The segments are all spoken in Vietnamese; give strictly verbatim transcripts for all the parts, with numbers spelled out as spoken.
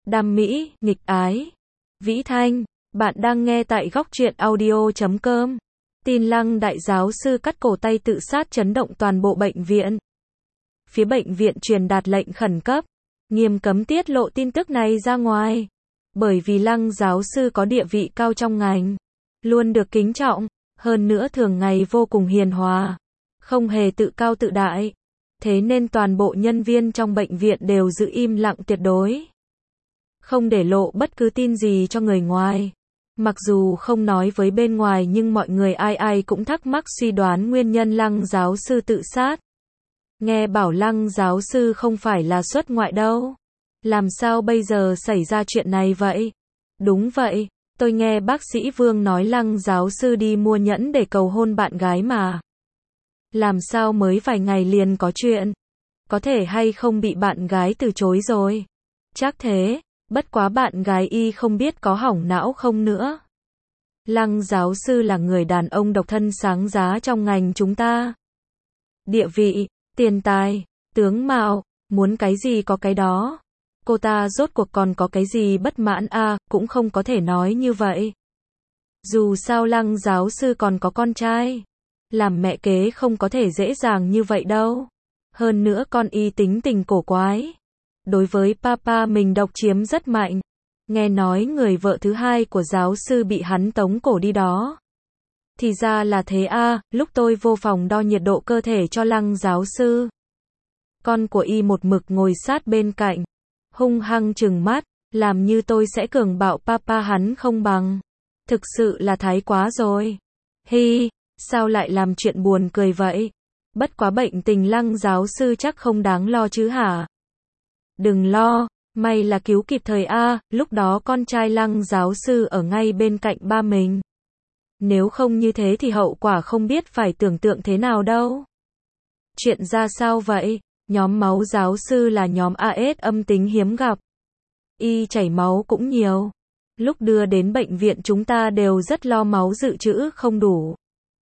đam mỹ, nghịch ái. Vĩ Thanh, bạn đang nghe tại góc truyện audio chấm com. Tin Lăng đại giáo sư cắt cổ tay tự sát chấn động toàn bộ bệnh viện. Phía bệnh viện truyền đạt lệnh khẩn cấp, nghiêm cấm tiết lộ tin tức này ra ngoài. Bởi vì Lăng giáo sư có địa vị cao trong ngành, luôn được kính trọng, hơn nữa thường ngày vô cùng hiền hòa, không hề tự cao tự đại. Thế nên toàn bộ nhân viên trong bệnh viện đều giữ im lặng tuyệt đối, không để lộ bất cứ tin gì cho người ngoài. Mặc dù không nói với bên ngoài nhưng mọi người ai ai cũng thắc mắc suy đoán nguyên nhân Lăng giáo sư tự sát. Nghe bảo Lăng giáo sư không phải là xuất ngoại đâu. Làm sao bây giờ xảy ra chuyện này vậy? Đúng vậy, tôi nghe bác sĩ Vương nói Lăng giáo sư đi mua nhẫn để cầu hôn bạn gái mà. Làm sao mới vài ngày liền có chuyện? Có thể hay không bị bạn gái từ chối rồi? Chắc thế, bất quá bạn gái y không biết có hỏng não không nữa. Lăng giáo sư là người đàn ông độc thân sáng giá trong ngành chúng ta. Địa vị, tiền tài, tướng mạo, muốn cái gì có cái đó. Cô ta rốt cuộc còn có cái gì bất mãn à, cũng không có thể nói như vậy. Dù sao Lăng giáo sư còn có con trai. Làm mẹ kế không có thể dễ dàng như vậy đâu. Hơn nữa con y tính tình cổ quái. Đối với papa mình độc chiếm rất mạnh. Nghe nói người vợ thứ hai của giáo sư bị hắn tống cổ đi đó. Thì ra là thế à, lúc tôi vô phòng đo nhiệt độ cơ thể cho Lăng giáo sư. Con của y một mực ngồi sát bên cạnh. Hung hăng trừng mắt, làm như tôi sẽ cường bạo papa hắn không bằng. Thực sự là thái quá rồi. Hi, sao lại làm chuyện buồn cười vậy? Bất quá bệnh tình Lăng giáo sư chắc không đáng lo chứ hả? Đừng lo, may là cứu kịp thời a, lúc đó con trai Lăng giáo sư ở ngay bên cạnh ba mình. Nếu không như thế thì hậu quả không biết phải tưởng tượng thế nào đâu. Chuyện ra sao vậy? Nhóm máu giáo sư là nhóm a ét âm tính hiếm gặp. Y chảy máu cũng nhiều. Lúc đưa đến bệnh viện chúng ta đều rất lo máu dự trữ không đủ.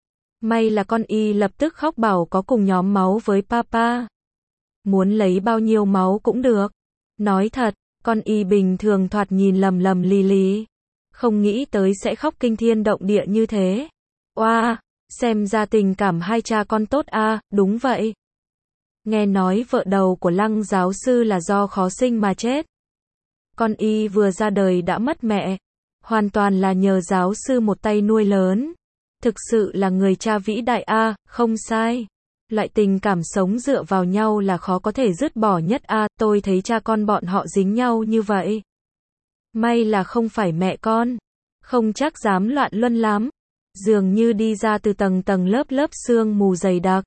May là con y lập tức khóc bảo có cùng nhóm máu với papa. Muốn lấy bao nhiêu máu cũng được. Nói thật, con y bình thường thoạt nhìn lầm lầm lì lì. Không nghĩ tới sẽ khóc kinh thiên động địa như thế. Oa, wow, xem ra tình cảm hai cha con tốt a, à, đúng vậy. Nghe nói vợ đầu của Lăng giáo sư là do khó sinh mà chết. Con y vừa ra đời đã mất mẹ. Hoàn toàn là nhờ giáo sư một tay nuôi lớn. Thực sự là người cha vĩ đại a, à, không sai. Loại tình cảm sống dựa vào nhau là khó có thể dứt bỏ nhất a, à, tôi thấy cha con bọn họ dính nhau như vậy. May là không phải mẹ con. Không chắc dám loạn luân lắm. Dường như đi ra từ tầng tầng lớp lớp sương mù dày đặc.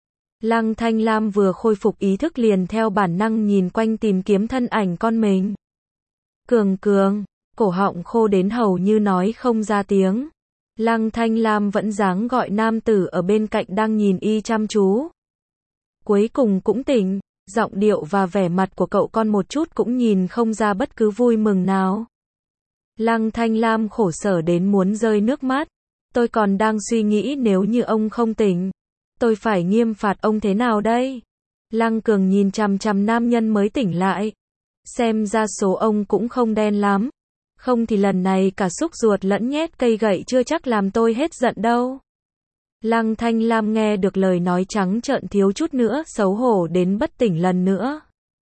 Lăng Thanh Lam vừa khôi phục ý thức liền theo bản năng nhìn quanh tìm kiếm thân ảnh con mình. Cường Cường, cổ họng khô đến hầu như nói không ra tiếng. Lăng Thanh Lam vẫn dáng gọi nam tử ở bên cạnh đang nhìn y chăm chú. Cuối cùng cũng tỉnh, giọng điệu và vẻ mặt của cậu con một chút cũng nhìn không ra bất cứ vui mừng nào. Lăng Thanh Lam khổ sở đến muốn rơi nước mắt. Tôi còn đang suy nghĩ nếu như ông không tỉnh, tôi phải nghiêm phạt ông thế nào đây? Lăng Cường nhìn chằm chằm nam nhân mới tỉnh lại. Xem ra số ông cũng không đen lắm. Không thì lần này cả xúc ruột lẫn nhét cây gậy chưa chắc làm tôi hết giận đâu. Lăng Thanh Lam nghe được lời nói trắng trợn thiếu chút nữa xấu hổ đến bất tỉnh lần nữa.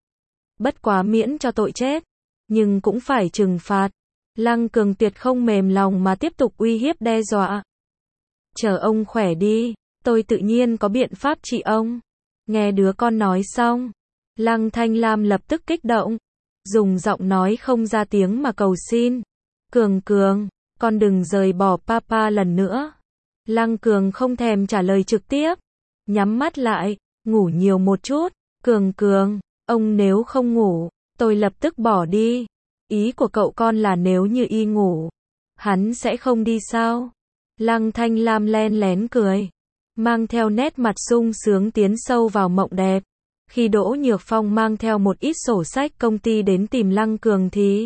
Bất quá miễn cho tội chết, nhưng cũng phải trừng phạt. Lăng Cường tuyệt không mềm lòng mà tiếp tục uy hiếp đe dọa. Chờ ông khỏe đi, tôi tự nhiên có biện pháp trị ông. Nghe đứa con nói xong, Lăng Thanh Lam lập tức kích động, dùng giọng nói không ra tiếng mà cầu xin. Cường Cường, con đừng rời bỏ papa lần nữa. Lăng Cường không thèm trả lời trực tiếp, nhắm mắt lại, ngủ nhiều một chút. Cường Cường, ông nếu không ngủ, tôi lập tức bỏ đi. Ý của cậu con là nếu như y ngủ, hắn sẽ không đi sao? Lăng Thanh Lam len lén cười, mang theo nét mặt sung sướng tiến sâu vào mộng đẹp. Khi Đỗ Nhược Phong mang theo một ít sổ sách công ty đến tìm Lăng Cường thì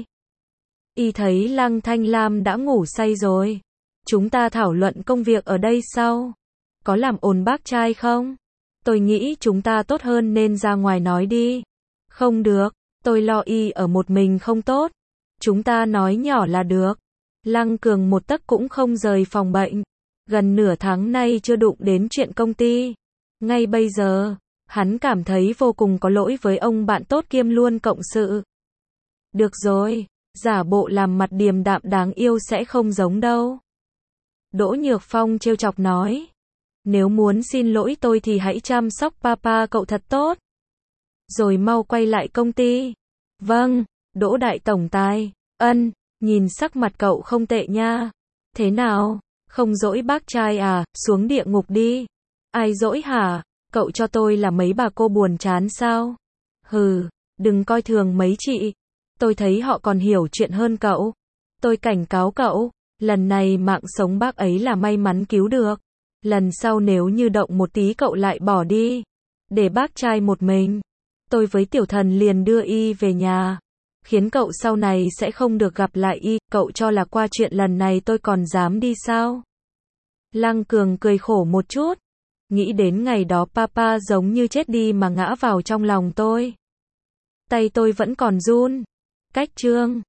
y thấy Lăng Thanh Lam đã ngủ say rồi. Chúng ta thảo luận công việc ở đây sau. Có làm ồn bác trai không? Tôi nghĩ chúng ta tốt hơn nên ra ngoài nói đi. Không được, tôi lo y ở một mình không tốt. Chúng ta nói nhỏ là được. Lăng Cường một tấc cũng không rời phòng bệnh. Gần nửa tháng nay chưa đụng đến chuyện công ty. Ngay bây giờ, hắn cảm thấy vô cùng có lỗi với ông bạn tốt kiêm luôn cộng sự. Được rồi, giả bộ làm mặt điềm đạm đáng yêu sẽ không giống đâu. Đỗ Nhược Phong trêu chọc nói. Nếu muốn xin lỗi tôi thì hãy chăm sóc papa cậu thật tốt. Rồi mau quay lại công ty. Vâng, Đỗ Đại Tổng Tài. Ân, nhìn sắc mặt cậu không tệ nha. Thế nào, không dỗi bác trai à, xuống địa ngục đi. Ai dỗi hả, cậu cho tôi là mấy bà cô buồn chán sao? Hừ, đừng coi thường mấy chị. Tôi thấy họ còn hiểu chuyện hơn cậu. Tôi cảnh cáo cậu, lần này mạng sống bác ấy là may mắn cứu được. Lần sau nếu như động một tí cậu lại bỏ đi. Để bác trai một mình. Tôi với tiểu thần liền đưa y về nhà. Khiến cậu sau này sẽ không được gặp lại y. Cậu cho là qua chuyện lần này tôi còn dám đi sao? Lăng Cường cười khổ một chút. Nghĩ đến ngày đó papa giống như chết đi mà ngã vào trong lòng tôi. Tay tôi vẫn còn run. Cách chương